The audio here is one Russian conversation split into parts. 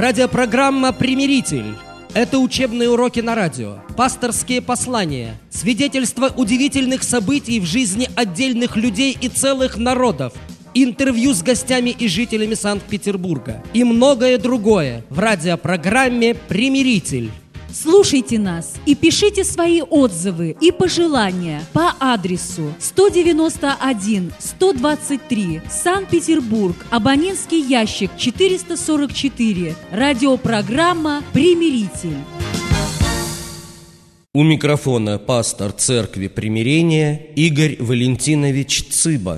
Радиопрограмма «Примиритель». Это учебные уроки на радио, пасторские послания, свидетельства удивительных событий в жизни отдельных людей и целых народов, интервью с гостями и жителями Санкт-Петербурга и многое другое в радиопрограмме «Примиритель». Слушайте нас и пишите свои отзывы и пожелания по адресу 191-123, Санкт-Петербург, абонентский ящик 444, радиопрограмма «Примиритель». У микрофона пастор Церкви Примирения Игорь Валентинович Цыба.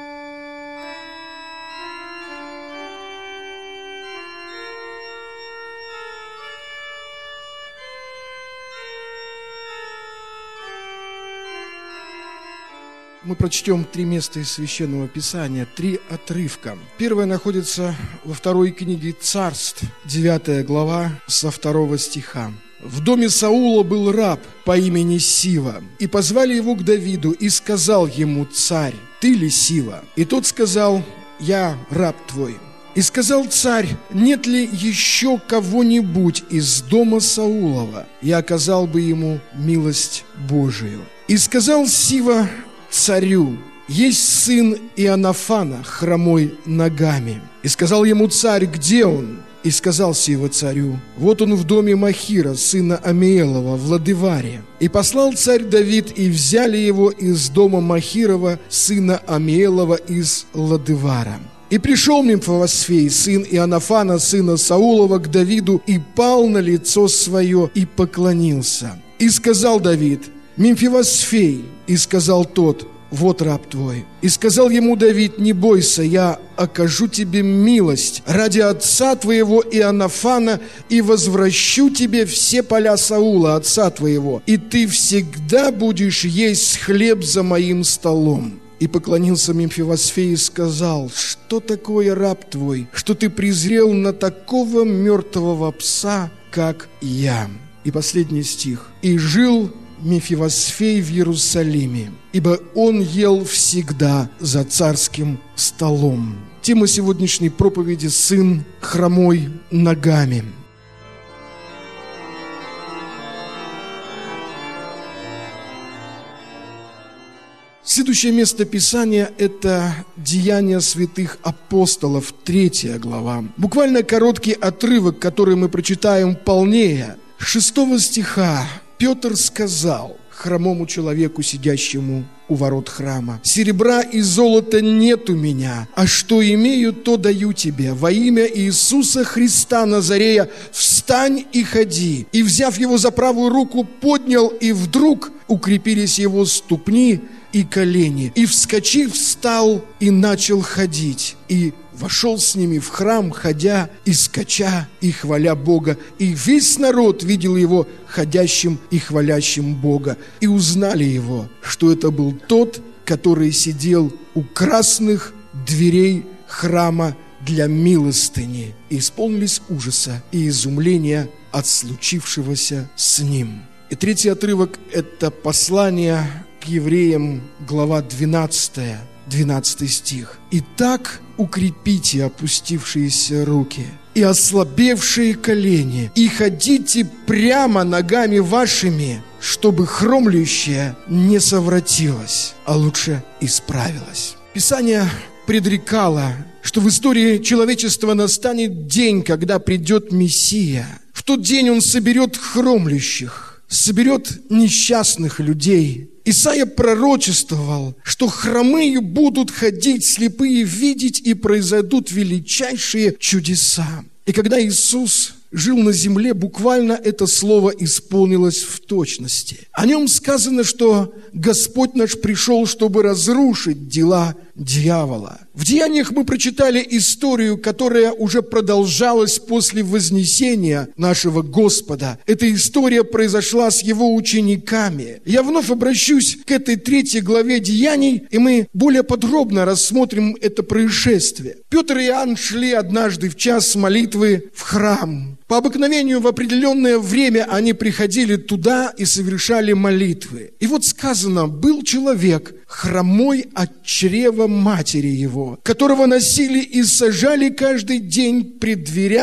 Мы прочтем 3 места из Священного Писания, 3 отрывка. Первое находится во 2 книге Царств, 9 глава, со 2 стиха. «В доме Саула был раб по имени Сива, и позвали его к Давиду, и сказал ему царь: „Ты ли Сива?“ И тот сказал: „Я раб твой“. И сказал царь: „Нет ли еще кого-нибудь из дома Саулова? Я оказал бы ему милость Божию“. И сказал Сива царю: „Есть сын Иоаннафана, хромой ногами“. И сказал ему царь: „Где он?“ И сказал Сива царю: „Вот он в доме Махира, сына Амиэлова, в Лодеваре“. И послал царь Давид, и взяли его из дома Махирова, сына Амиэлова, из Лодевара. И пришел Мемфивосфей, сын Иоаннафана, сына Саулова, к Давиду, и пал на лицо свое, и поклонился. И сказал Давид: „Мемфивосфей“. И сказал тот: „Вот раб твой“. И сказал ему Давид: „Не бойся, я окажу тебе милость ради отца твоего Иоаннафана, и возвращу тебе все поля Саула, отца твоего, и ты всегда будешь есть хлеб за моим столом“. И поклонился Мемфивосфей и сказал: „Что такое раб твой, что ты презрел на такого мертвого пса, как я?“ И последний стих. «И жил Мемфивосфей в Иерусалиме, ибо он ел всегда за царским столом». Тема сегодняшней проповеди: «Сын хромой ногами». Следующее место Писания – это Деяния святых апостолов, 3 глава. Буквально короткий отрывок, который мы прочитаем полнее. 6 стиха. Петр сказал хромому человеку, сидящему у ворот храма: „Серебра и золота нет у меня, а что имею, то даю тебе. Во имя Иисуса Христа Назарея встань и ходи“. И, взяв его за правую руку, поднял, и вдруг укрепились его ступни и колени. И, вскочив, встал и начал ходить. И вошел с ними в храм, ходя и скача, и хваля Бога. И весь народ видел его ходящим и хвалящим Бога. И узнали его, что это был тот, который сидел у красных дверей храма для милостыни. И исполнились ужаса и изумления от случившегося с ним». И 3 отрывок – это послание к евреям, глава 12 стих. «Итак, укрепите опустившиеся руки и ослабевшие колени, и ходите прямо ногами вашими, чтобы хромлющее не совратилось, а лучше исправилось». Писание предрекало, что в истории человечества настанет день, когда придет Мессия. В тот день он соберет хромлющих, соберет несчастных людей. Исайя пророчествовал, что хромые будут ходить, слепые видеть, и произойдут величайшие чудеса. И когда Иисус жил на земле, буквально это слово исполнилось в точности. О нем сказано, что Господь наш пришел, чтобы разрушить дела дьявола. В Деяниях мы прочитали историю, которая уже продолжалась после вознесения нашего Господа. Эта история произошла с его учениками. Я вновь обращусь к этой 3 главе Деяний, и мы более подробно рассмотрим это происшествие. Петр и Иоанн шли однажды в час молитвы в храм. По обыкновению в определенное время они приходили туда и совершали молитвы. И вот сказано: был человек хромой от чрева матери его, которого носили и сажали каждый день при дверях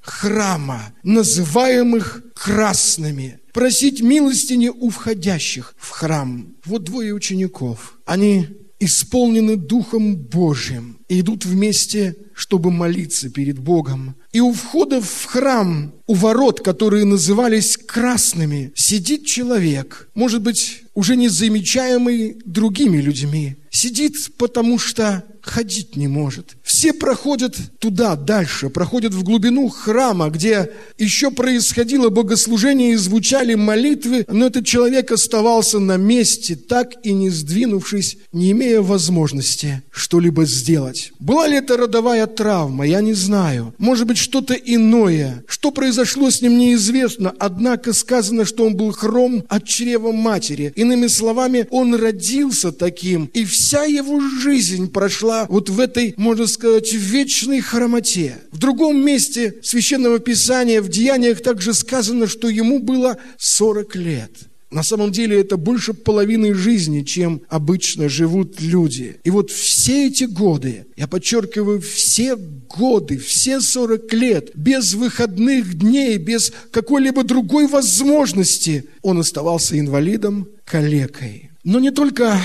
храма, называемых красными, просить милостыни у входящих в храм. Вот двое учеников. Они исполнены Духом Божьим и идут вместе, чтобы молиться перед Богом. И у входа в храм, у ворот, которые назывались красными, сидит человек, может быть, уже не замечаемый другими людьми. Сидит, потому что ходить не может. Все проходят туда, дальше, проходят в глубину храма, где еще происходило богослужение и звучали молитвы, но этот человек оставался на месте, так и не сдвинувшись, не имея возможности что-либо сделать. Была ли это родовая травма, я не знаю. Может быть, что-то иное. Что произошло с ним, неизвестно. Однако сказано, что он был хром от чрева матери. Иными словами, он родился таким, и вся его жизнь прошла вот в этой, можно сказать, вечной хромоте. В другом месте Священного Писания, в Деяниях, также сказано, что ему было 40 лет. На самом деле это больше половины жизни, чем обычно живут люди. И вот все эти годы, я подчеркиваю, все годы, все 40 лет, без выходных дней, без какой-либо другой возможности, он оставался инвалидом, калекой. Но не только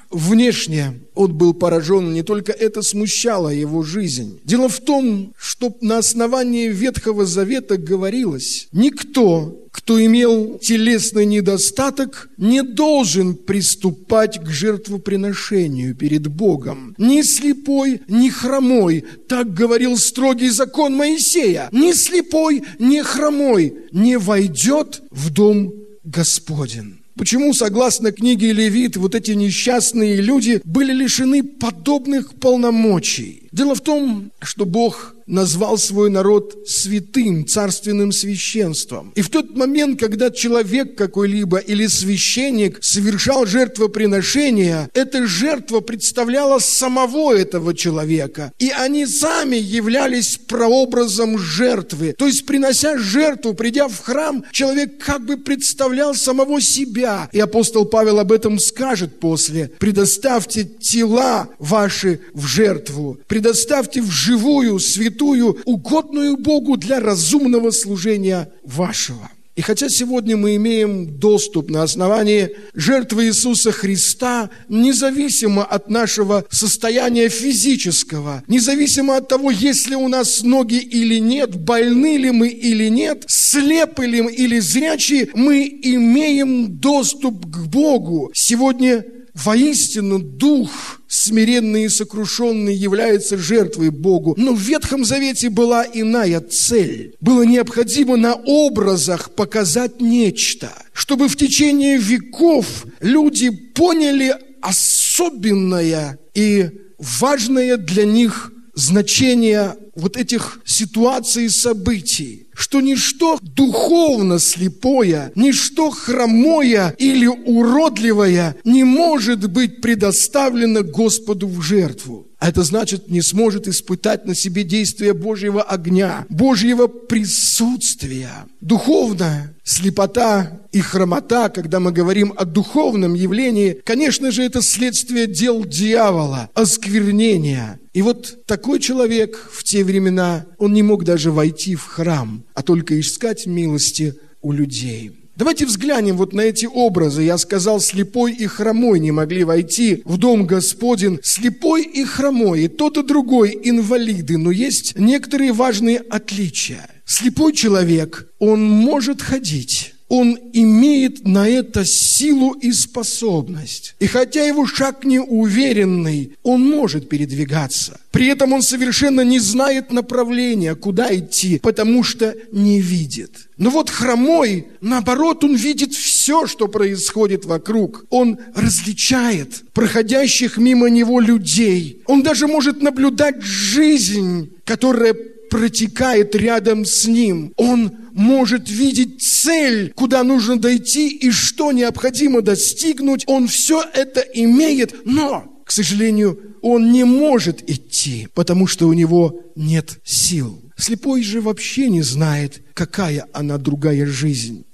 внешне он был поражен, не только это смущало его жизнь. Дело в том, что на основании Ветхого Завета говорилось: никто, кто имел телесный недостаток, не должен приступать к жертвоприношению перед Богом. Ни слепой, ни хромой, так говорил строгий закон Моисея, ни слепой, ни хромой не войдет в дом Господень. Почему, согласно книге Левит, вот эти несчастные люди были лишены подобных полномочий? Дело в том, что Бог назвал свой народ святым, царственным священством. И в тот момент, когда человек какой-либо или священник совершал жертвоприношение, эта жертва представляла самого этого человека. И они сами являлись прообразом жертвы. То есть, принося жертву, придя в храм, человек как бы представлял самого себя. И апостол Павел об этом скажет после: «Предоставьте тела ваши в жертву, предоставьте в живую, святую, угодную Богу для разумного служения вашего». И хотя сегодня мы имеем доступ на основании жертвы Иисуса Христа, независимо от нашего состояния физического, независимо от того, есть ли у нас ноги или нет, больны ли мы или нет, слепы ли мы или зрячие, мы имеем доступ к Богу. Сегодня воистину Дух смиренный и сокрушенный является жертвой Богу. Но в Ветхом Завете была иная цель. Было необходимо на образах показать нечто, чтобы в течение веков люди поняли особенное и важное для них значение вот этих ситуаций и событий, что ничто духовно слепое, ничто хромое или уродливое не может быть предоставлено Господу в жертву. А это значит, не сможет испытать на себе действие Божьего огня, Божьего присутствия. Духовно слепота и хромота, когда мы говорим о духовном явлении, конечно же, это следствие дел дьявола, осквернения. И вот такой человек в те времена, он не мог даже войти в храм, а только искать милости у людей. Давайте взглянем вот на эти образы. Я сказал, слепой и хромой не могли войти в дом Господень. Слепой и хромой, и тот, и другой инвалиды, но есть некоторые важные отличия. Слепой человек, он может ходить. Он имеет на это силу и способность. И хотя его шаг неуверенный, он может передвигаться. При этом он совершенно не знает направления, куда идти, потому что не видит. Но вот хромой, наоборот, он видит все, что происходит вокруг. Он различает проходящих мимо него людей. Он даже может наблюдать жизнь, которая протекает рядом с ним. Он может видеть цель, куда нужно дойти и что необходимо достигнуть. Он все это имеет, но, к сожалению, он не может идти, потому что у него нет сил. Слепой же вообще не знает, какая она другая жизнь.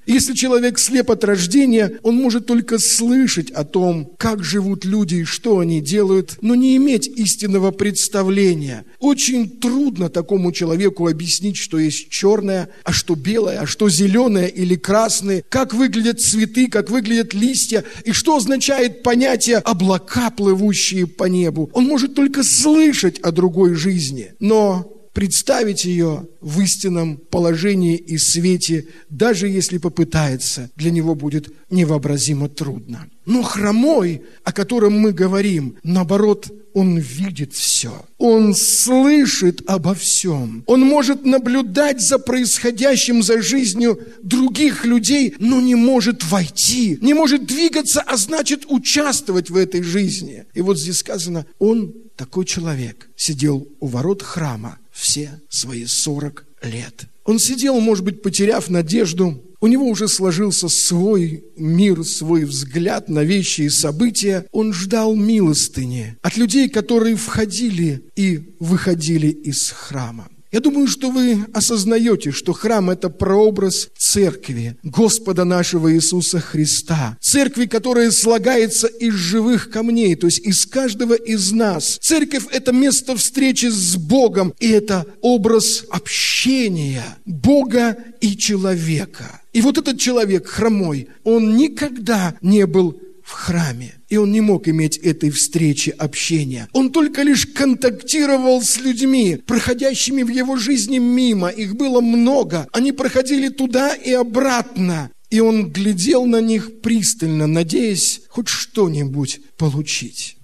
Если человек слеп от рождения, он может только слышать о том, как живут люди и что они делают, но не иметь истинного представления. Очень трудно такому человеку объяснить, что есть черное, а что белое, а что зеленое или красное, как выглядят цветы, как выглядят листья, и что означает понятие «облака, плывущие по небу». Он может только слышать о другой жизни, но представить ее в истинном положении и свете, даже если попытается, для него будет невообразимо трудно. Но хромой, о котором мы говорим, наоборот, он видит все. Он слышит обо всем. Он может наблюдать за происходящим, за жизнью других людей, но не может войти, не может двигаться, а значит участвовать в этой жизни. И вот здесь сказано, он, такой человек, сидел у ворот храма все свои 40 лет. Он сидел, может быть, потеряв надежду. У него уже сложился свой мир, свой взгляд на вещи и события. Он ждал милостыни от людей, которые входили и выходили из храма. Я думаю, что вы осознаете, что храм – это прообраз церкви Господа нашего Иисуса Христа. Церкви, которая слагается из живых камней, то есть из каждого из нас. Церковь – это место встречи с Богом, и это образ общения Бога и человека. И вот этот человек хромой, он никогда не был в храме. И он не мог иметь этой встречи, общения. Он только лишь контактировал с людьми, проходящими в его жизни мимо. Их было много. Они проходили туда и обратно. И он глядел на них пристально, надеясь хоть что-нибудь получить.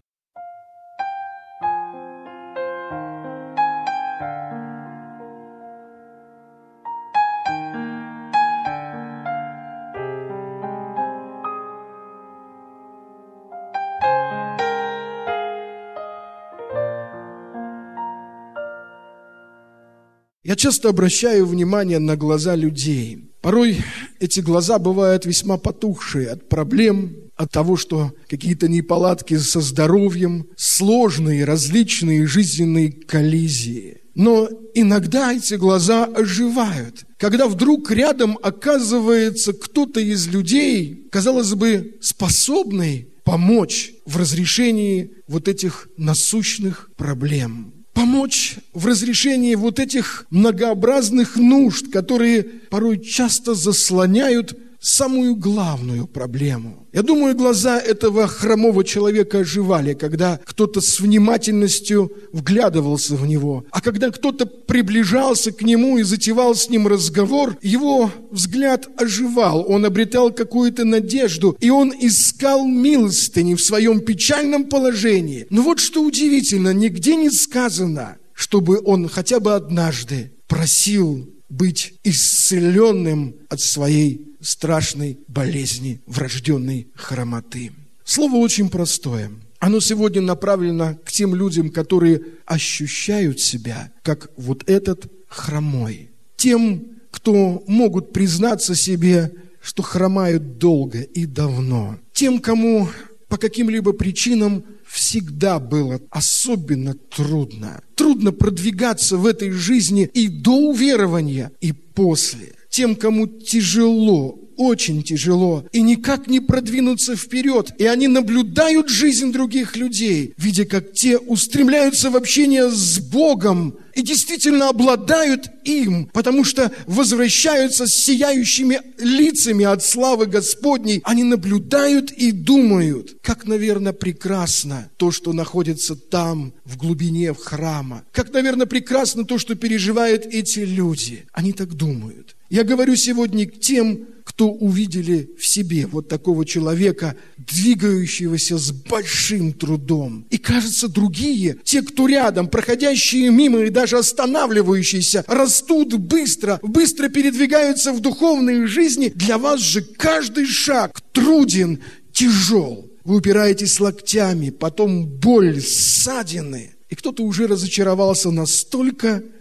Я часто обращаю внимание на глаза людей. Порой эти глаза бывают весьма потухшие от проблем, от того, что какие-то неполадки со здоровьем, сложные, различные жизненные коллизии. Но иногда эти глаза оживают, когда вдруг рядом оказывается кто-то из людей, казалось бы, способный помочь в разрешении вот этих насущных проблем. Помочь в разрешении вот этих многообразных нужд, которые порой часто заслоняют самую главную проблему. Я думаю, глаза этого хромого человека оживали, когда кто-то с внимательностью вглядывался в него. А когда кто-то приближался к нему и затевал с ним разговор, его взгляд оживал, он обретал какую-то надежду, и он искал милостыни в своем печальном положении. Но вот что удивительно, нигде не сказано, чтобы он хотя бы однажды просил быть исцеленным от своей страшной болезни, врожденной хромоты. Слово очень простое. Оно сегодня направлено к тем людям, которые ощущают себя, как вот этот хромой. Тем, кто могут признаться себе, что хромают долго и давно. Тем, кому по каким-либо причинам всегда было особенно трудно. Трудно продвигаться в этой жизни и до уверования, и после. Тем, кому тяжело, очень тяжело, и никак не продвинуться вперед. И они наблюдают жизнь других людей, видя, как те устремляются в общение с Богом и действительно обладают им, потому что возвращаются с сияющими лицами от славы Господней. Они наблюдают и думают, как, наверное, прекрасно то, что находится там, в глубине храма. Как, наверное, прекрасно то, что переживают эти люди. Они так думают. Я говорю сегодня к тем, кто увидели в себе вот такого человека, двигающегося с большим трудом. И, кажется, другие, те, кто рядом, проходящие мимо и даже останавливающиеся, растут быстро, быстро передвигаются в духовной жизни. Для вас же каждый шаг труден, тяжел. Вы упираетесь локтями, потом боль, ссадины. И кто-то уже разочаровался настолько,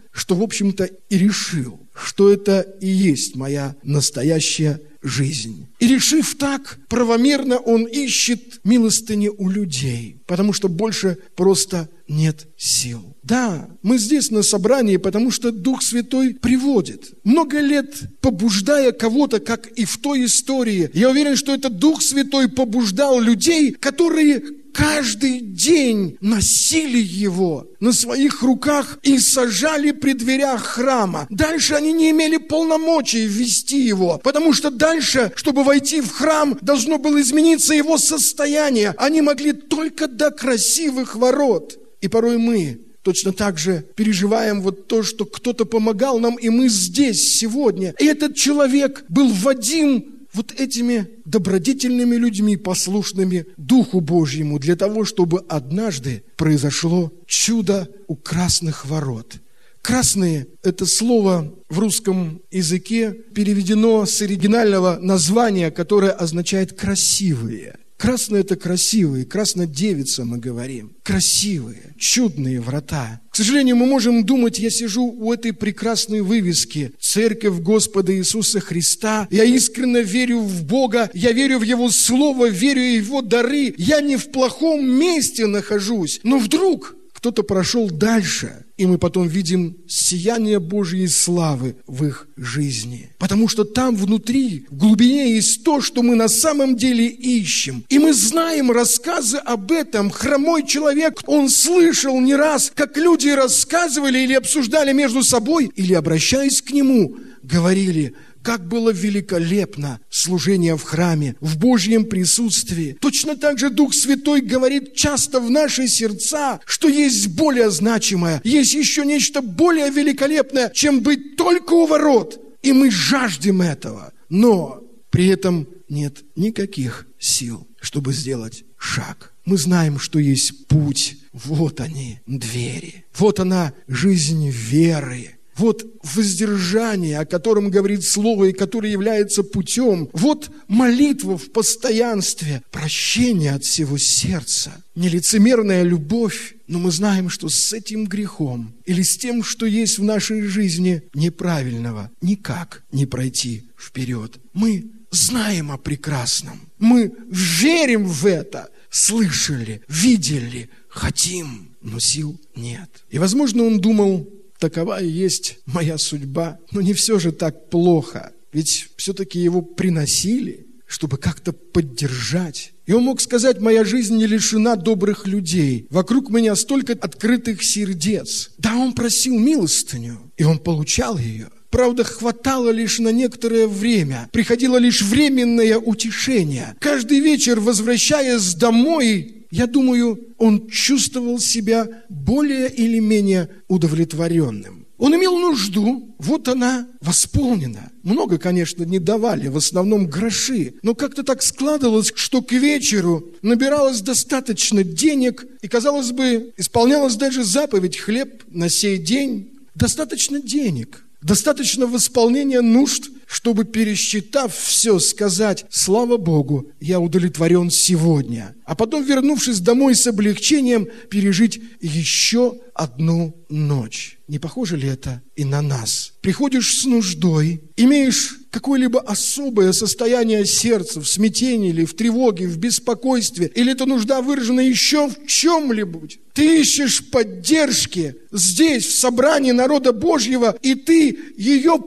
что, в общем-то, и решил, что это и есть моя настоящая жизнь. И решив так, правомерно он ищет милостыни у людей, потому что больше просто нет сил. Да, мы здесь на собрании, потому что Дух Святой приводит. Много лет побуждая кого-то, как и в той истории, я уверен, что этот Дух Святой побуждал людей, которые каждый день носили его на своих руках и сажали при дверях храма. Дальше они не имели полномочий ввести его, потому что дальше, чтобы войти в храм, должно было измениться его состояние. Они могли только до красивых ворот. И порой мы точно так же переживаем вот то, что кто-то помогал нам, и мы здесь сегодня. И этот человек был Вадим вот этими добродетельными людьми, послушными Духу Божьему, для того, чтобы однажды произошло чудо у красных ворот. Красные – это слово в русском языке переведено с оригинального названия, которое означает «красивые». Красные – это красивые, краснодевица мы говорим. Красивые, чудные врата. К сожалению, мы можем думать, я сижу у этой прекрасной вывески «Церковь Господа Иисуса Христа». Я искренне верю в Бога, я верю в Его Слово, верю в Его дары. Я не в плохом месте нахожусь. Но вдруг кто-то прошел дальше, и мы потом видим сияние Божьей славы в их жизни. Потому что там внутри, в глубине есть то, что мы на самом деле ищем. И мы знаем рассказы об этом. Хромой человек, он слышал не раз, как люди рассказывали или обсуждали между собой, или, обращаясь к нему, говорили: как было великолепно служение в храме, в Божьем присутствии. Точно так же Дух Святой говорит часто в наши сердца, что есть более значимое, есть еще нечто более великолепное, чем быть только у ворот. И мы жаждем этого, но при этом нет никаких сил, чтобы сделать шаг. Мы знаем, что есть путь. Вот они, двери. Вот она, жизнь веры. Вот воздержание, о котором говорит Слово и которое является путем. Вот молитва в постоянстве, прощение от всего сердца, нелицемерная любовь. Но мы знаем, что с этим грехом или с тем, что есть в нашей жизни неправильного, никак не пройти вперед. Мы знаем о прекрасном. Мы верим в это, слышали, видели, хотим, но сил нет. И, возможно, он думал: такова и есть моя судьба. Но не все же так плохо. Ведь все-таки его приносили, чтобы как-то поддержать. И он мог сказать: моя жизнь не лишена добрых людей. Вокруг меня столько открытых сердец. Да, он просил милостыню, и он получал ее. Правда, хватало лишь на некоторое время. Приходило лишь временное утешение. Каждый вечер, возвращаясь домой, я думаю, он чувствовал себя более или менее удовлетворенным. Он имел нужду, вот она восполнена. Много, конечно, не давали, в основном гроши. Но как-то так складывалось, что к вечеру набиралось достаточно денег, и, казалось бы, исполнялась даже заповедь: хлеб на сей день. Достаточно денег, достаточно восполнения нужд, чтобы, пересчитав все, сказать: слава Богу, я удовлетворен сегодня. А потом, вернувшись домой с облегчением, пережить еще одну ночь. Не похоже ли это и на нас? Приходишь с нуждой, имеешь какое-либо особое состояние сердца, в смятении или в тревоге, в беспокойстве, или эта нужда выражена еще в чем-либо. Ты ищешь поддержки здесь, в собрании народа Божьего, и ты ее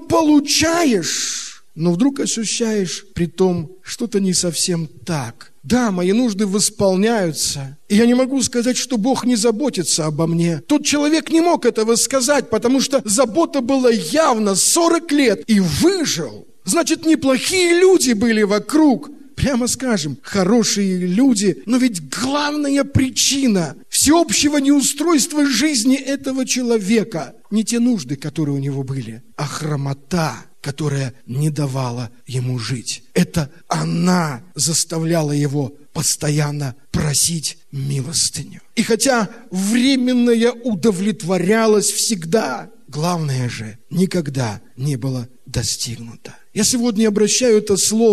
получаешь, но вдруг ощущаешь при том что-то не совсем так. Да, мои нужды восполняются, и я не могу сказать, что Бог не заботится обо мне. Тот человек не мог этого сказать, потому что забота была явно 40 лет, и выжил. Значит, неплохие люди были вокруг. Прямо скажем, хорошие люди. Но ведь главная причина всеобщего неустройства жизни этого человека не те нужды, которые у него были, а хромота, которая не давала ему жить. Это она заставляла его постоянно просить милостыню. И хотя временное удовлетворялось всегда, главное же никогда не было достигнуто. Я сегодня обращаю это слово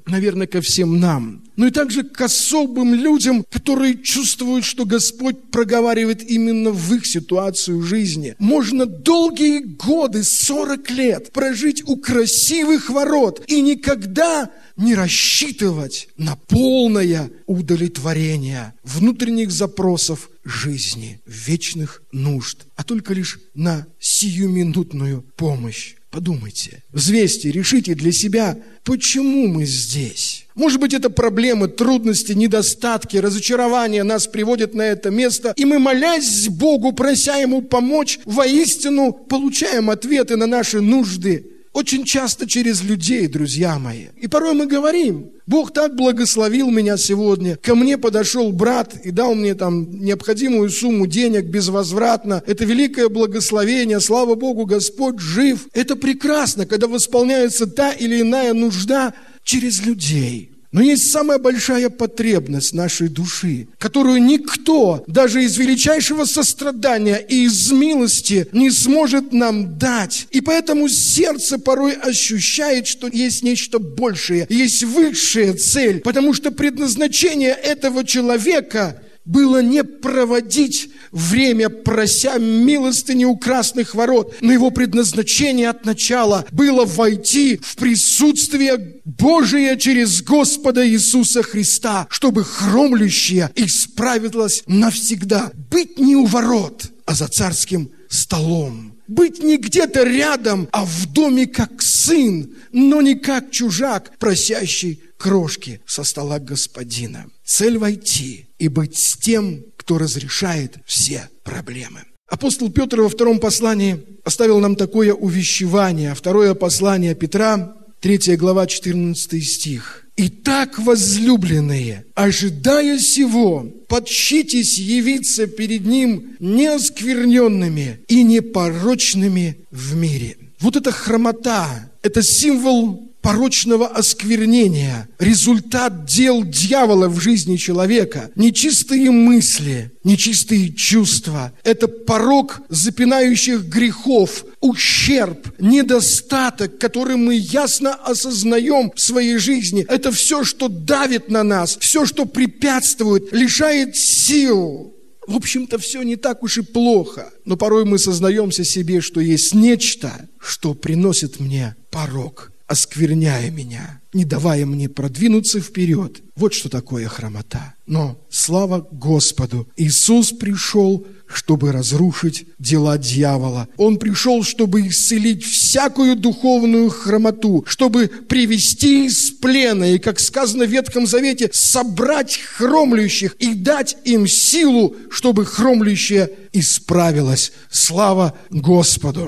наверное, ко всем нам, но и также к особым людям, которые чувствуют, что Господь проговаривает именно в их ситуацию жизни. Можно долгие годы, 40 лет, прожить у красивых ворот и никогда не рассчитывать на полное удовлетворение внутренних запросов жизни, вечных нужд, а только лишь на сиюминутную помощь. Подумайте, взвесьте, решите для себя, почему мы здесь. Может быть, это проблемы, трудности, недостатки, разочарования нас приводят на это место, и мы, молясь Богу, прося Ему помочь, воистину получаем ответы на наши нужды. Очень часто через людей, друзья мои. И порой мы говорим: Бог так благословил меня сегодня. Ко мне подошел брат и дал мне там необходимую сумму денег безвозвратно. Это великое благословение. Слава Богу, Господь жив. Это прекрасно, когда восполняется та или иная нужда через людей. Но есть самая большая потребность нашей души, которую никто, даже из величайшего сострадания и из милости, не сможет нам дать. И поэтому сердце порой ощущает, что есть нечто большее, есть высшая цель, потому что предназначение этого человека было не проводить время, прося милостыни у красных ворот, но его предназначение от начала было войти в присутствие Божие через Господа Иисуса Христа, чтобы хромлющее исправилось навсегда. Быть не у ворот, а за царским столом. Быть не где-то рядом, а в доме как сын, но не как чужак, просящий крошки со стола господина. Цель войти и быть с тем, кто разрешает все проблемы. Апостол Петр во втором послании оставил нам такое увещевание. Второе послание Петра, 3 глава, 14 стих. «Итак, возлюбленные, ожидая сего, подщитесь явиться перед Ним неоскверненными и непорочными в мире». Вот эта хромота, это символ порочного осквернения, результат дел дьявола в жизни человека, нечистые мысли, нечистые чувства. Это порок запинающих грехов, ущерб, недостаток, который мы ясно осознаем в своей жизни. Это все, что давит на нас, все, что препятствует, лишает сил. В общем-то, все не так уж и плохо. Но порой мы сознаемся себе, что есть нечто, что приносит мне порок, оскверняя меня, не давая мне продвинуться вперед. Вот что такое хромота. Но слава Господу, Иисус пришел, чтобы разрушить дела дьявола. Он пришел, чтобы исцелить всякую духовную хромоту, чтобы привести из плена и, как сказано в Ветхом Завете, собрать хромлющих и дать им силу, чтобы хромлющее исправилось. Слава Господу!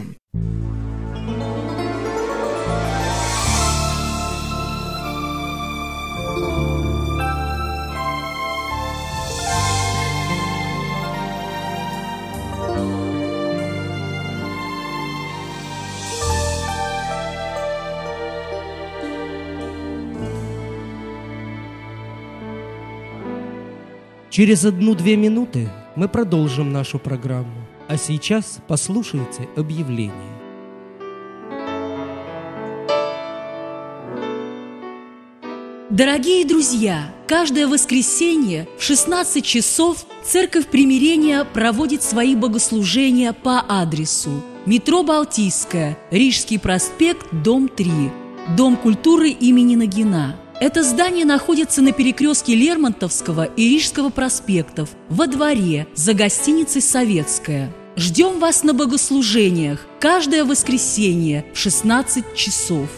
Через 1-2 минуты мы продолжим нашу программу. А сейчас послушайте объявление. Дорогие друзья, каждое воскресенье в 16 часов Церковь Примирения проводит свои богослужения по адресу: метро Балтийская, Рижский проспект, дом 3, Дом культуры имени Нагина. Это здание находится на перекрестке Лермонтовского и Рижского проспектов, во дворе, за гостиницей «Советская». Ждем вас на богослужениях каждое воскресенье в 16 часов.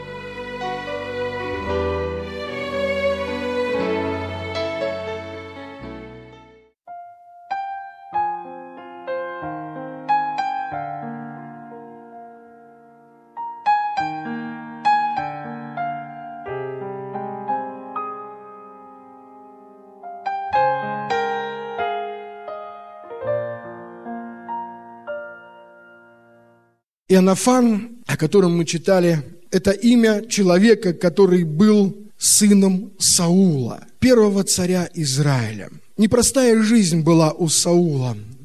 Иоаннафан, о котором мы читали, это имя человека, который был сыном Саула, первого царя Израиля. Непростая жизнь была у Саула.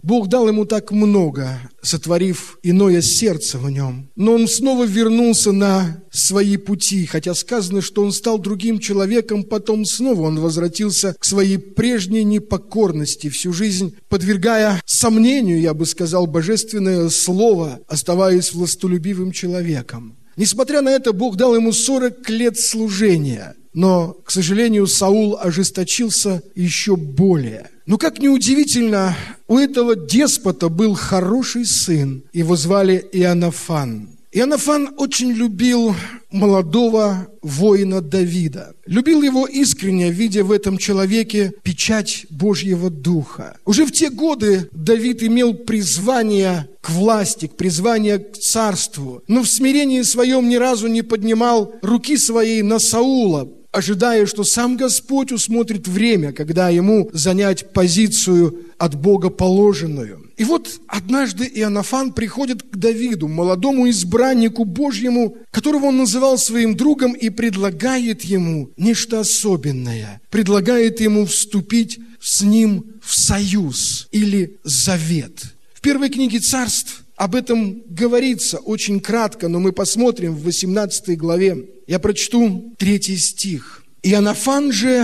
Бог дал ему так много, сотворив иное сердце в нем. Но он снова вернулся на свои пути, хотя сказано, что он стал другим человеком, потом снова он возвратился к своей прежней непокорности, всю жизнь подвергая сомнению, я бы сказал, божественное слово, оставаясь властолюбивым человеком. Несмотря на это, Бог дал ему 40 лет служения. Но, к сожалению, Саул ожесточился еще более. Но, как ни удивительно, у этого деспота был хороший сын. Его звали Иоаннафан. Иоаннафан очень любил молодого воина Давида. Любил его искренне, видя в этом человеке печать Божьего Духа. Уже в те годы Давид имел призвание к власти, призвание к царству, но в смирении своем ни разу не поднимал руки своей на Саула, ожидая, что сам Господь усмотрит время, когда ему занять позицию от Бога положенную. И вот однажды Иоаннафан приходит к Давиду, молодому избраннику Божьему, которого он называл своим другом, и предлагает ему нечто особенное. Предлагает ему вступить с ним в союз или завет. В первой книге Царств об этом говорится очень кратко, но мы посмотрим в 18 главе. Я прочту 3 стих. «Иоаннафан же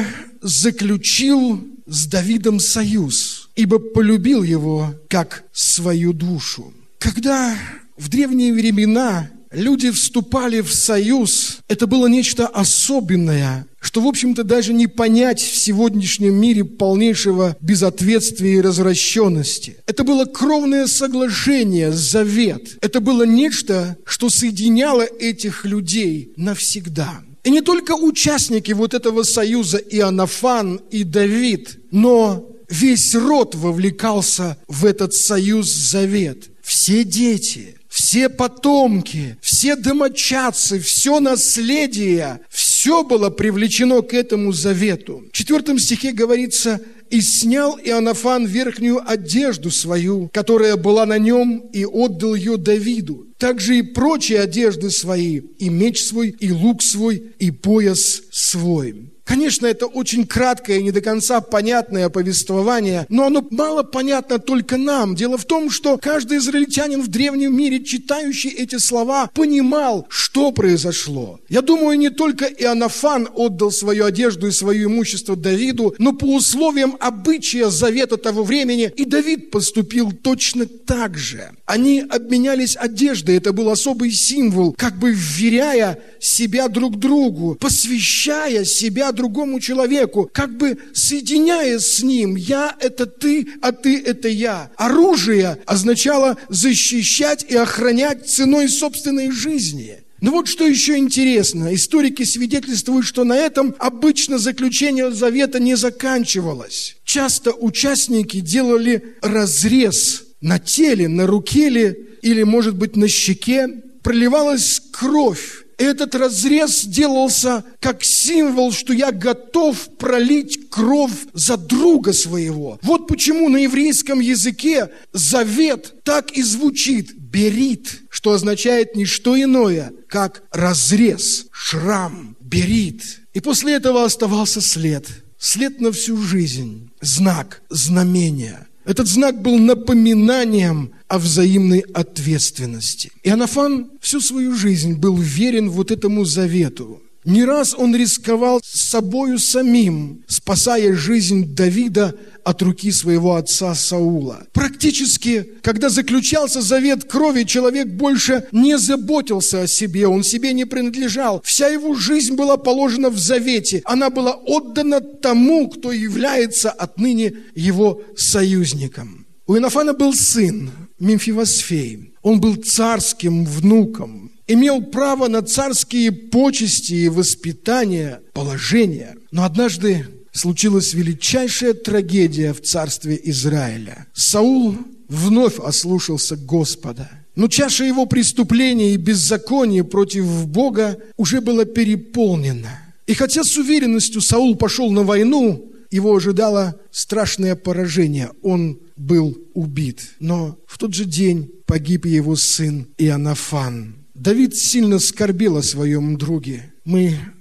заключил с Давидом союз, ибо полюбил его как свою душу». Когда в древние времена люди вступали в союз, это было нечто особенное, что, в общем-то, даже не понять в сегодняшнем мире полнейшего безответствия и развращенности. Это было кровное соглашение, завет. Это было нечто, что соединяло этих людей навсегда. И не только участники вот этого союза Иоаннафан и Давид, но весь род вовлекался в этот союз-завет. Все дети, все потомки, все домочадцы, все наследие, все было привлечено к этому завету. В 4 стихе говорится: «И снял Иоаннафан верхнюю одежду свою, которая была на нем, и отдал ее Давиду. Также и прочие одежды свои, и меч свой, и лук свой, и пояс свой». Конечно, это очень краткое и не до конца понятное повествование, но оно мало понятно только нам. Дело в том, что каждый израильтянин в древнем мире, читающий эти слова, понимал, что произошло. Я думаю, не только Иоаннафан отдал свою одежду и свое имущество Давиду, но по условиям обычая завета того времени и Давид поступил точно так же. Они обменялись одеждой, это был особый символ, как бы вверяя себя друг другу, посвящая себя другому человеку, как бы соединяя с ним. Я – это ты, а ты – это я. Оружие означало защищать и охранять ценой собственной жизни. Но вот что еще интересно. Историки свидетельствуют, что на этом обычно заключение завета не заканчивалось. Часто участники делали разрез на теле, на руке или, может быть, на щеке. Проливалась кровь. Этот разрез делался как символ, что я готов пролить кровь за друга своего. Вот почему на еврейском языке завет так и звучит: берит, что означает не что иное, как разрез, шрам, берит. И после этого оставался след на всю жизнь, знак, знамение. Этот знак был напоминанием о взаимной ответственности. Иоаннафан всю свою жизнь был верен вот этому завету. Не раз он рисковал собою самим, спасая жизнь Давида от руки своего отца Саула. Практически, когда заключался завет крови, человек больше не заботился о себе, он себе не принадлежал. Вся его жизнь была положена в завете, она была отдана тому, кто является отныне его союзником. У Иоаннафана был сын Мемфивосфей, он был царским внуком, имел право на царские почести и воспитание, положение. Но однажды случилась величайшая трагедия в царстве Израиля. Саул вновь ослушался Господа. Но чаша его преступления и беззакония против Бога уже была переполнена. И хотя с уверенностью Саул пошел на войну, его ожидало страшное поражение. Он был убит. Но в тот же день погиб его сын Иоаннафан. Давид сильно скорбел о своем друге. Мы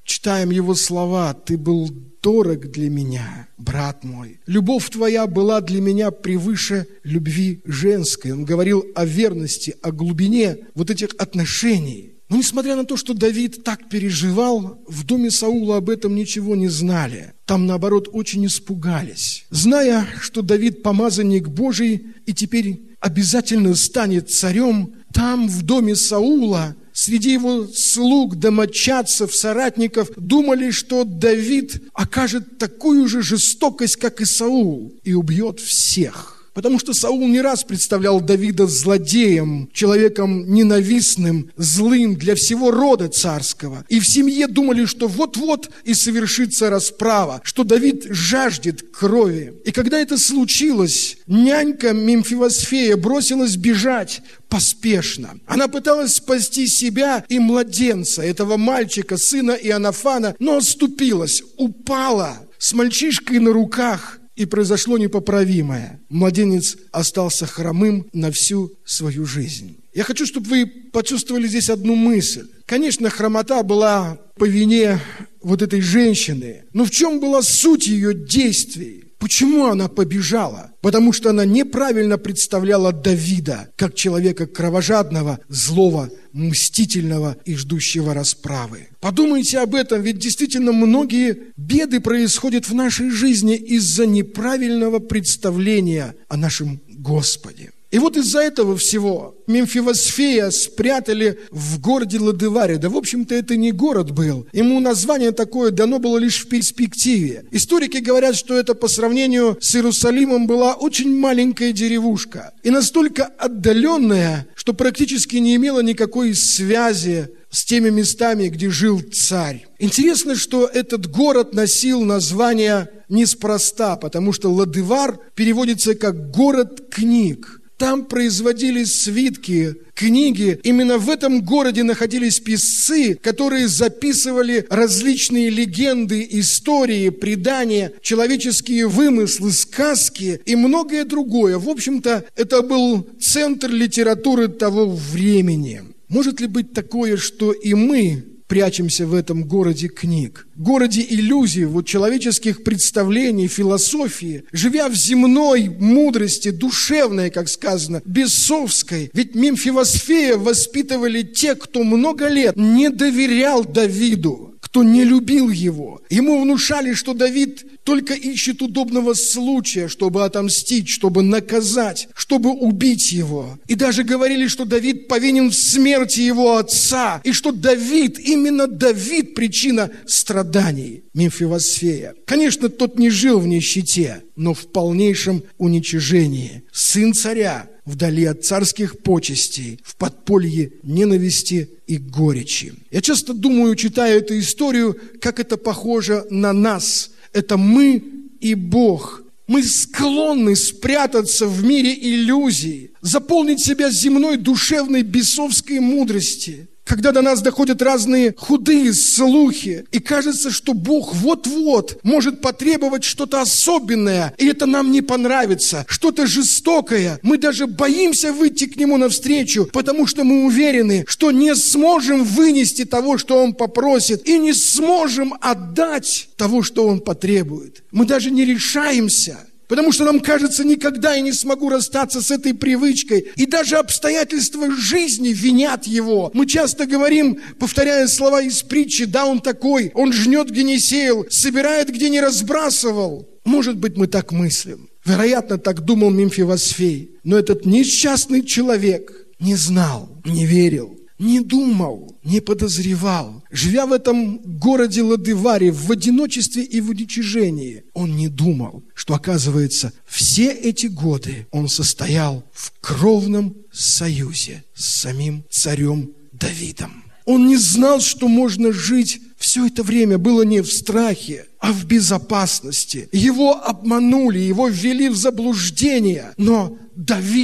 читаем его слова: «Ты был дорог для меня, брат мой. Любовь твоя была для меня превыше любви женской». Он говорил о верности, о глубине вот этих отношений. Но несмотря на то, что Давид так переживал, в доме Саула об этом ничего не знали. Там, наоборот, очень испугались. Зная, что Давид помазанник Божий и теперь обязательно станет царем, там, в доме Саула, среди его слуг, домочадцев, соратников, думали, что Давид окажет такую же жестокость, как и Саул, и убьет всех. Потому что Саул не раз представлял Давида злодеем, человеком ненавистным, злым для всего рода царского. И в семье думали, что вот-вот и совершится расправа, что Давид жаждет крови. И когда это случилось, нянька Мемфивосфея бросилась бежать поспешно. Она пыталась спасти себя и младенца, этого мальчика, сына Иоаннафана, но оступилась, упала с мальчишкой на руках. И произошло непоправимое. Младенец остался хромым на всю свою жизнь. Я хочу, чтобы вы почувствовали здесь одну мысль. Конечно, хромота была по вине вот этой женщины. Но в чем была суть ее действий? Почему она побежала? Потому что она неправильно представляла Давида как человека кровожадного, злого, мстительного и ждущего расправы. Подумайте об этом, ведь действительно многие беды происходят в нашей жизни из-за неправильного представления о нашем Господе. И вот из-за этого всего Мемфивосфея спрятали в городе Лодеваре. Да, в общем-то, это не город был. Ему название такое дано было лишь в перспективе. Историки говорят, что это по сравнению с Иерусалимом была очень маленькая деревушка. И настолько отдаленная, что практически не имела никакой связи с теми местами, где жил царь. Интересно, что этот город носил название неспроста, потому что Лодевар переводится как «город книг». Там производились свитки, книги. Именно в этом городе находились писцы, которые записывали различные легенды, истории, предания, человеческие вымыслы, сказки и многое другое. В общем-то, это был центр литературы того времени. Может ли быть такое, что и мы прячемся в этом городе книг, городе иллюзий, вот человеческих представлений, философии, живя в земной мудрости, душевной, как сказано, бесовской? Ведь Мемфивосфея воспитывали те, кто много лет не доверял Давиду, кто не любил его. Ему внушали, что Давид только ищет удобного случая, чтобы отомстить, чтобы наказать, чтобы убить его. И даже говорили, что Давид повинен в смерти его отца, и что Давид, именно Давид, причина страданий. Мемфивосфея. Конечно, тот не жил в нищете, но в полнейшем уничижении. Сын царя, вдали от царских почестей, в подполье ненависти и горечи. Я часто думаю, читая эту историю, как это похоже на нас. Это мы и Бог. Мы склонны спрятаться в мире иллюзий, заполнить себя земной душевной бесовской мудрости. Когда до нас доходят разные худые слухи, и кажется, что Бог вот-вот может потребовать что-то особенное, и это нам не понравится, что-то жестокое, мы даже боимся выйти к Нему навстречу, потому что мы уверены, что не сможем вынести того, что Он попросит, и не сможем отдать того, что Он потребует. Мы даже не решаемся. Потому что нам кажется, никогда я не смогу расстаться с этой привычкой. И даже обстоятельства жизни винят его. Мы часто говорим, повторяя слова из притчи: да, он такой, он жнет, где не сеял, собирает, где не разбрасывал. Может быть, мы так мыслим. Вероятно, так думал Мемфивосфей. Но этот несчастный человек не знал, не верил, не думал, не подозревал. Живя в этом городе Лодеваре в одиночестве и в уничижении, он не думал, что, оказывается, все эти годы он состоял в кровном союзе с самим царем Давидом. Он не знал, что можно жить все это время, было не в страхе, а в безопасности. Его обманули, его ввели в заблуждение, но Давид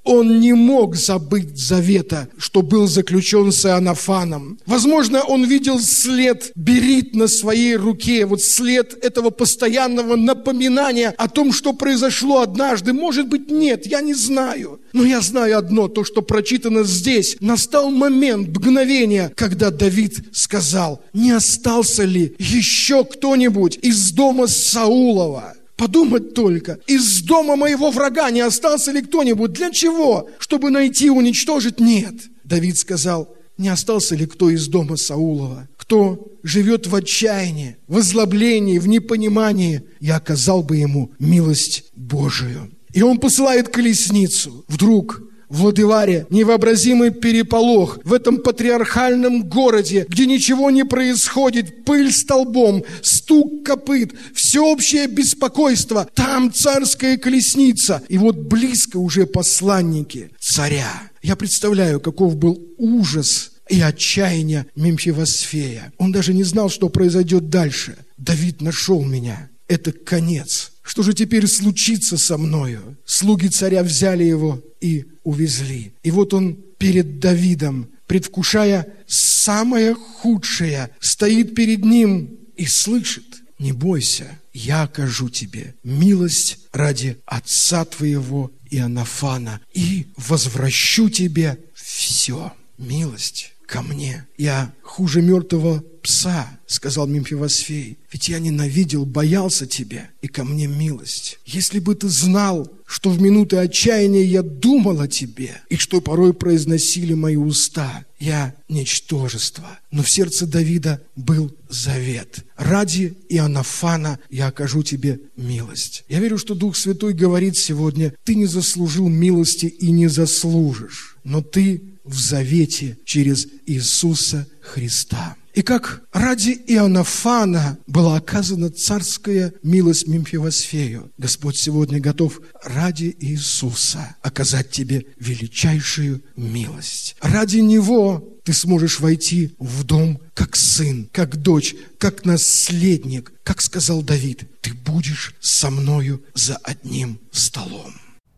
он не мог забыть завета, что был заключен с Иоаннафаном. Возможно, он видел след берит на своей руке, вот след этого постоянного напоминания о том, что произошло однажды. Может быть, нет, я не знаю. Но я знаю одно, то, что прочитано здесь. Настал момент, мгновение, когда Давид сказал: не остался ли еще кто-нибудь из дома Саулова? Подумать только, из дома моего врага не остался ли кто-нибудь? Для чего? Чтобы найти и уничтожить? Нет. Давид сказал: не остался ли кто из дома Саулова? Кто живет в отчаянии, в озлоблении, в непонимании, я оказал бы ему милость Божию. И он посылает колесницу. Вдруг в Лодеваре невообразимый переполох в этом патриархальном городе, где ничего не происходит, пыль столбом, стук копыт, всеобщее беспокойство. Там царская колесница. И вот близко уже посланники царя. Я представляю, каков был ужас и отчаяние Мемфивосфея. Он даже не знал, что произойдет дальше. Давид нашел меня. Это конец. Что же теперь случится со мною? Слуги царя взяли его и увезли. И вот он перед Давидом, предвкушая самое худшее, стоит перед ним и слышит: не бойся, я окажу тебе милость ради отца твоего Иоаннафана и возвращу тебе все. Милость ко мне. Я хуже мертвого пса, сказал Мемфивосфей, ведь я ненавидел, боялся тебя, и ко мне милость. Если бы ты знал, что в минуты отчаяния я думал о тебе, и что порой произносили мои уста, я ничтожество. Но в сердце Давида был завет. Ради Иоаннафана я окажу тебе милость. Я верю, что Дух Святой говорит сегодня: ты не заслужил милости и не заслужишь, но ты в завете через Иисуса Христа. И как ради Иоаннафана была оказана царская милость Мемфивосфею, Господь сегодня готов ради Иисуса оказать тебе величайшую милость. Ради Него ты сможешь войти в дом как сын, как дочь, как наследник. Как сказал Давид: ты будешь со мною за одним столом.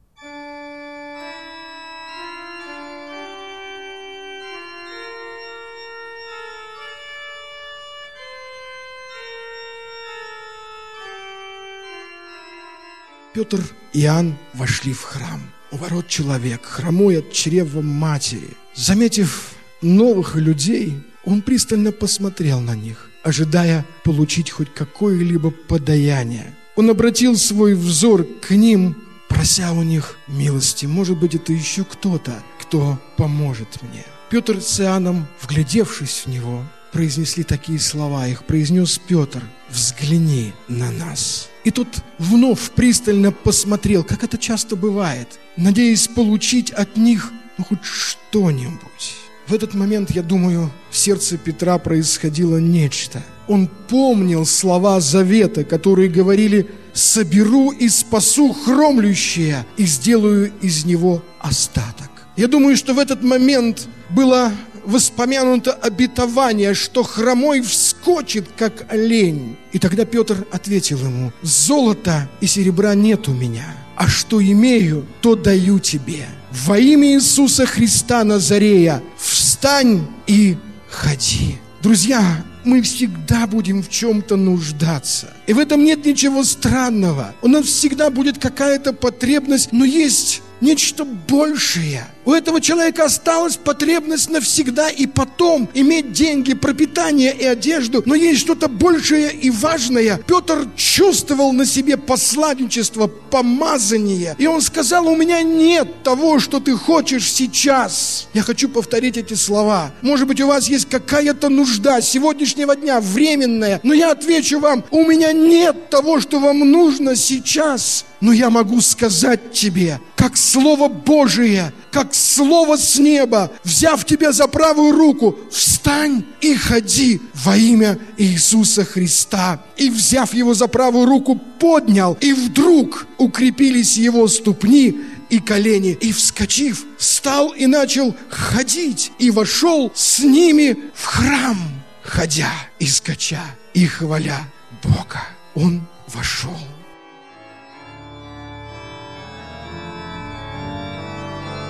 Петр и Иоанн вошли в храм. У ворот человек, хромой от чрева матери. Заметив новых людей, он пристально посмотрел на них, ожидая получить хоть какое-либо подаяние. Он обратил свой взор к ним, прося у них милости. Может быть, это еще кто-то, кто поможет мне. Петр с Иоанном, вглядевшись в него, произнесли такие слова. Их произнес Петр: взгляни на нас. И тот вновь пристально посмотрел, как это часто бывает, надеясь получить от них хоть что-нибудь. В этот момент, я думаю, в сердце Петра происходило нечто. Он помнил слова завета, которые говорили: соберу и спасу хромлющее и сделаю из него остаток. Я думаю, что в этот момент было воспомянуто обетование, что хромой вскочит, как олень. И тогда Петр ответил ему: золота и серебра нет у меня, а что имею, то даю тебе. Во имя Иисуса Христа Назарея встань и ходи. Друзья, мы всегда будем в чем-то нуждаться. И в этом нет ничего странного. У нас всегда будет какая-то потребность, но есть нечто большее. У этого человека осталась потребность навсегда и потом иметь деньги, пропитание и одежду, но есть что-то большее и важное. Петр чувствовал на себе посланничество, помазание, и он сказал: у меня нет того, что ты хочешь сейчас. Я хочу повторить эти слова. Может быть, у вас есть какая-то нужда сегодняшнего дня, временная, но я отвечу вам: у меня нет того, что вам нужно сейчас. Но я могу сказать тебе, как Слово Божие, как Слово с неба, взяв тебя за правую руку: встань и ходи во имя Иисуса Христа. И, взяв его за правую руку, поднял, и вдруг укрепились его ступни и колени, и, вскочив, встал и начал ходить, и вошел с ними в храм, ходя и скача, и хваля Бога. Он вошел.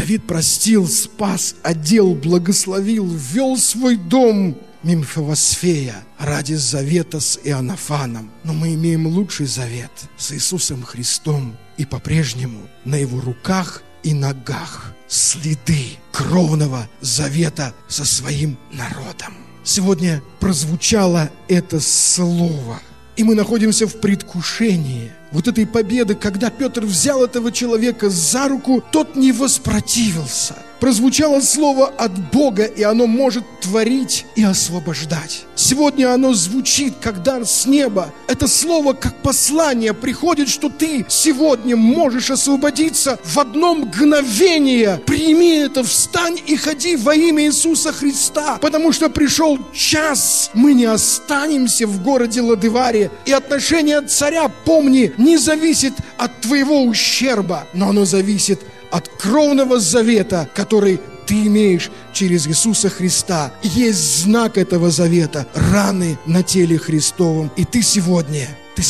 Давид простил, спас, одел, благословил, ввел свой дом Мемфивосфея ради завета с Иоаннафаном. Но мы имеем лучший завет с Иисусом Христом, и по-прежнему на Его руках и ногах следы кровного завета со своим народом. Сегодня прозвучало это слово, и мы находимся в предвкушении вот этой победы, когда Петр взял этого человека за руку, тот не воспротивился. Прозвучало слово от Бога, и оно может творить и освобождать. Сегодня оно звучит, как дар с неба. Это слово, как послание, приходит, что ты сегодня можешь освободиться в одно мгновение. Прими это, встань и ходи во имя Иисуса Христа, потому что пришел час. Мы не останемся в городе Лодеваре, и отношение царя, помни, не зависит от твоего ущерба, но оно зависит от кровного завета, который ты имеешь через Иисуса Христа. Есть знак этого завета – раны на теле Христовом. И ты сегодня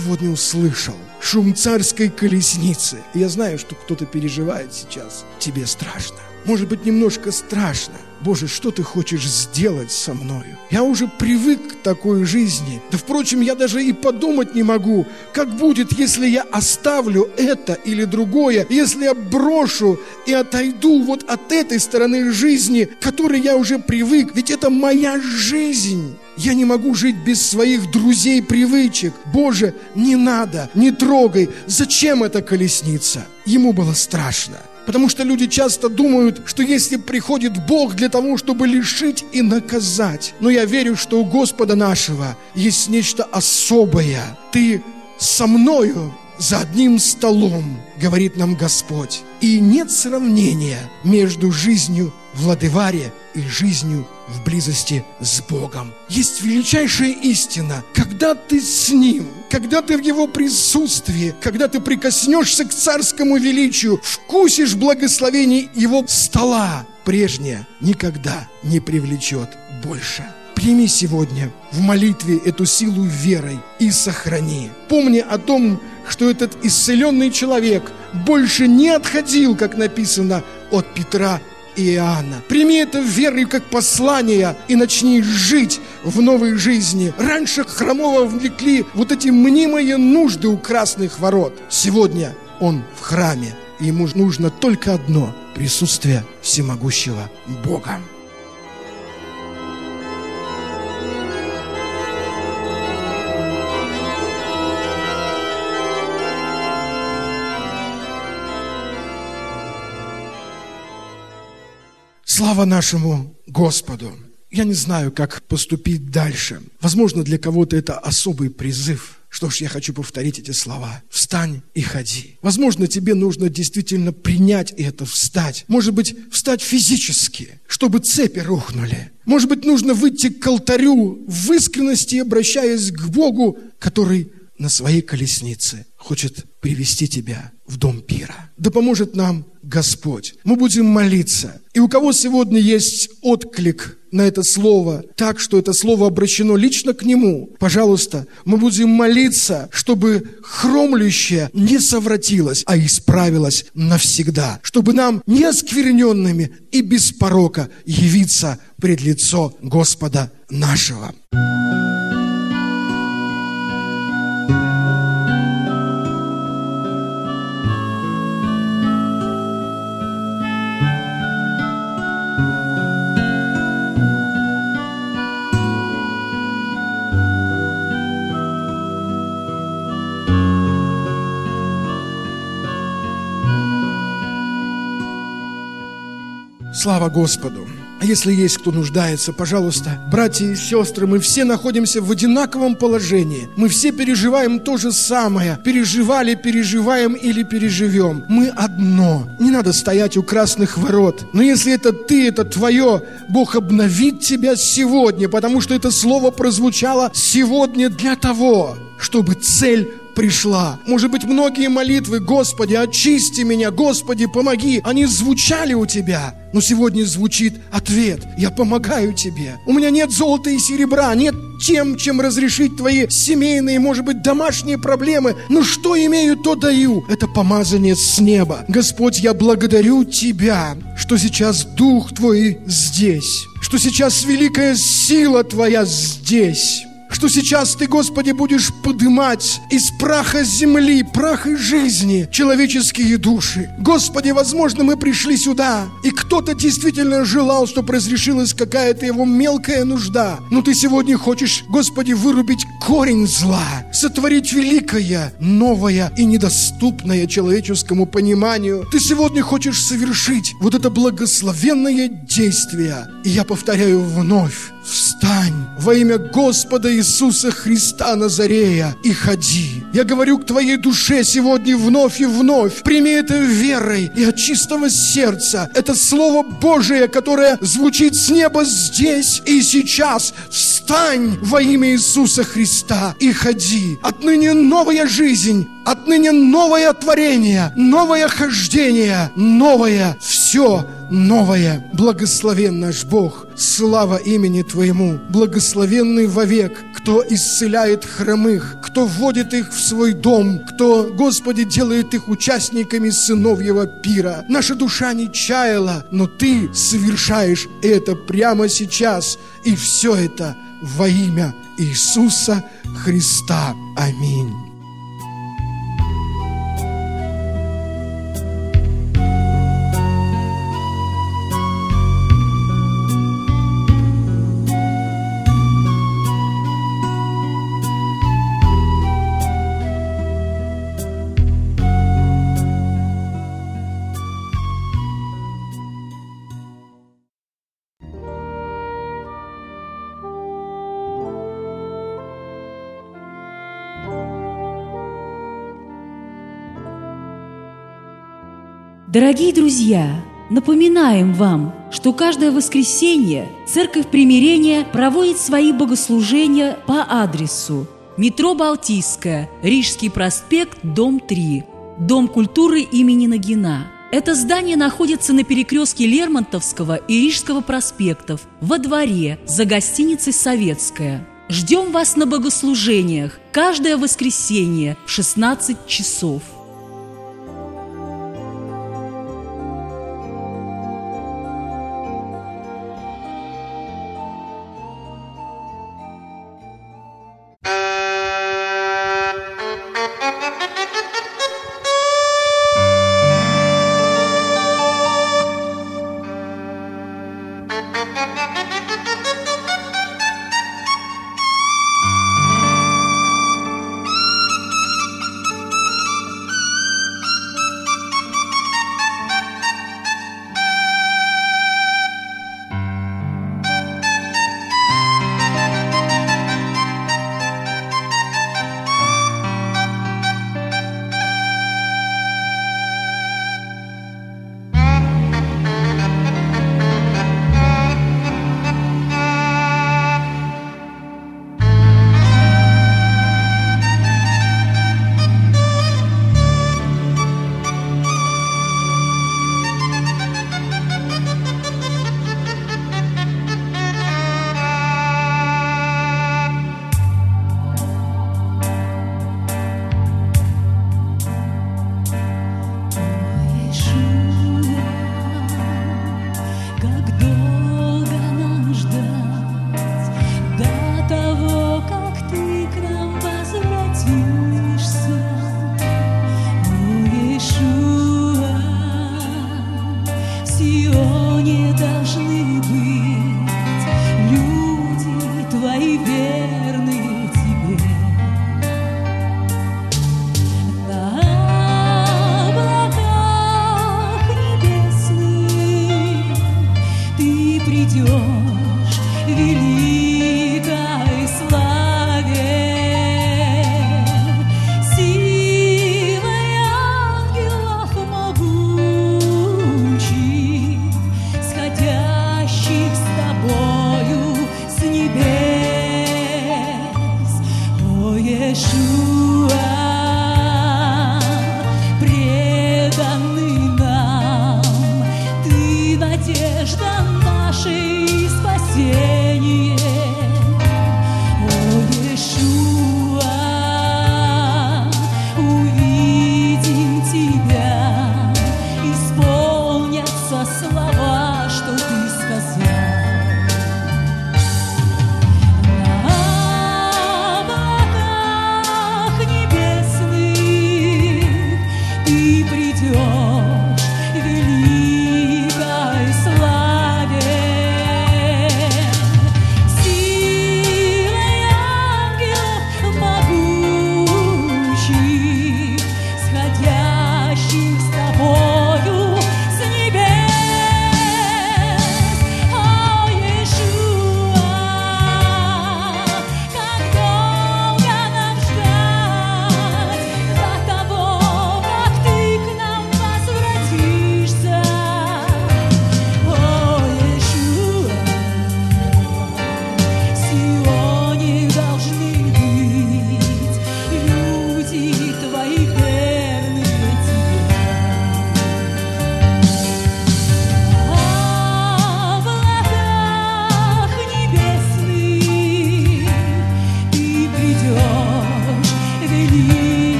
услышал шум царской колесницы. И я знаю, что кто-то переживает сейчас. Тебе страшно. Может быть, немножко страшно. Боже, что ты хочешь сделать со мною? Я уже привык к такой жизни. Да, впрочем, я даже и подумать не могу, как будет, если я оставлю это или другое, если я брошу и отойду вот от этой стороны жизни, к которой я уже привык. Ведь это моя жизнь. Я не могу жить без своих друзей-привычек. Боже, не надо, не трогай. Зачем эта колесница? Ему было страшно. Потому что люди часто думают, что если приходит Бог для того, чтобы лишить и наказать. Но я верю, что у Господа нашего есть нечто особое. Ты со мною за одним столом, говорит нам Господь. И нет сравнения между жизнью в Лодеваре и жизнью в близости с Богом. Есть величайшая истина. Когда ты с Ним, когда ты в Его присутствии, когда ты прикоснешься к царскому величию, вкусишь благословений Его стола, прежнее никогда не привлечет больше. Прими сегодня в молитве эту силу верой и сохрани. Помни о том, что этот исцеленный человек больше не отходил, как написано, от Петра и Иоанна. Прими это верой как послание и начни жить в новой жизни. Раньше хромого влекли вот эти мнимые нужды у красных ворот. Сегодня он в храме, и ему нужно только одно – присутствие всемогущего Бога. Слава нашему Господу! Я не знаю, как поступить дальше. Возможно, для кого-то это особый призыв. Что ж, я хочу повторить эти слова. Встань и ходи. Возможно, тебе нужно действительно принять это, встать. Может быть, встать физически, чтобы цепи рухнули. Может быть, нужно выйти к алтарю в искренности, обращаясь к Богу, который на своей колеснице хочет привести тебя в дом пира. Да поможет нам Господь. Мы будем молиться. И у кого сегодня есть отклик на это слово, так что это слово обращено лично к Нему, пожалуйста, мы будем молиться, чтобы хромлющее не совратилось, а исправилось навсегда. Чтобы нам неоскверненными и без порока явиться пред лицо Господа нашего. Слава Господу! А если есть кто нуждается, пожалуйста, братья и сестры, мы все находимся в одинаковом положении. Мы все переживаем то же самое. Переживали, переживаем или переживем. Мы одно. Не надо стоять у красных ворот. Но если это ты, это твое, Бог обновит тебя сегодня, потому что это слово прозвучало сегодня для того, чтобы цель пришла. Может быть, многие молитвы: «Господи, очисти меня, Господи, помоги», они звучали у Тебя. Но сегодня звучит ответ: «Я помогаю Тебе». У меня нет золота и серебра, нет чем разрешить твои семейные, может быть, домашние проблемы. Но что имею, то даю. Это помазание с неба. Господь, я благодарю Тебя, что сейчас Дух Твой здесь, что сейчас великая сила Твоя здесь, что сейчас Ты, Господи, будешь поднимать из праха земли, праха жизни человеческие души. Господи, возможно, мы пришли сюда, и кто-то действительно желал, чтобы разрешилась какая-то его мелкая нужда. Но Ты сегодня хочешь, Господи, вырубить корень зла, сотворить великое, новое и недоступное человеческому пониманию. Ты сегодня хочешь совершить вот это благословенное действие. И я повторяю вновь: встань во имя Господа Иисуса Христа Назарея и ходи. Я говорю к твоей душе сегодня вновь и вновь: прими это верой и от чистого сердца. Это Слово Божие, которое звучит с неба здесь и сейчас. Встань во имя Иисуса Христа и ходи. Отныне новая жизнь, отныне новое творение, новое хождение, новое все. Новое. Благословен наш Бог, слава имени Твоему. Благословенный вовек, кто исцеляет хромых, кто вводит их в свой дом, кто, Господи, делает их участниками сыновьего пира. Наша душа не чаяла, но Ты совершаешь это прямо сейчас. И все это во имя Иисуса Христа. Аминь. Дорогие друзья, напоминаем вам, что каждое воскресенье Церковь Примирения проводит свои богослужения по адресу: метро Балтийская, Рижский проспект, дом 3, Дом культуры имени Нагина. Это здание находится на перекрестке Лермонтовского и Рижского проспектов, во дворе, за гостиницей «Советская». Ждем вас на богослужениях каждое воскресенье в 16 часов. Иешуа.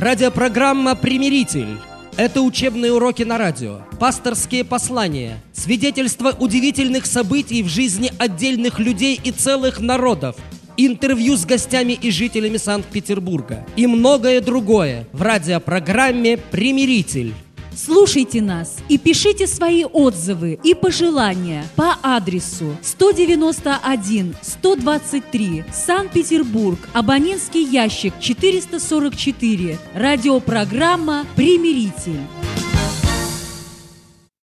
Радиопрограмма «Примиритель». Это учебные уроки на радио, пасторские послания, свидетельства удивительных событий в жизни отдельных людей и целых народов, интервью с гостями и жителями Санкт-Петербурга и многое другое в радиопрограмме «Примиритель». Слушайте нас и пишите свои отзывы и пожелания по адресу 191-123, Санкт-Петербург, абонентский ящик 444, радиопрограмма «Примиритель».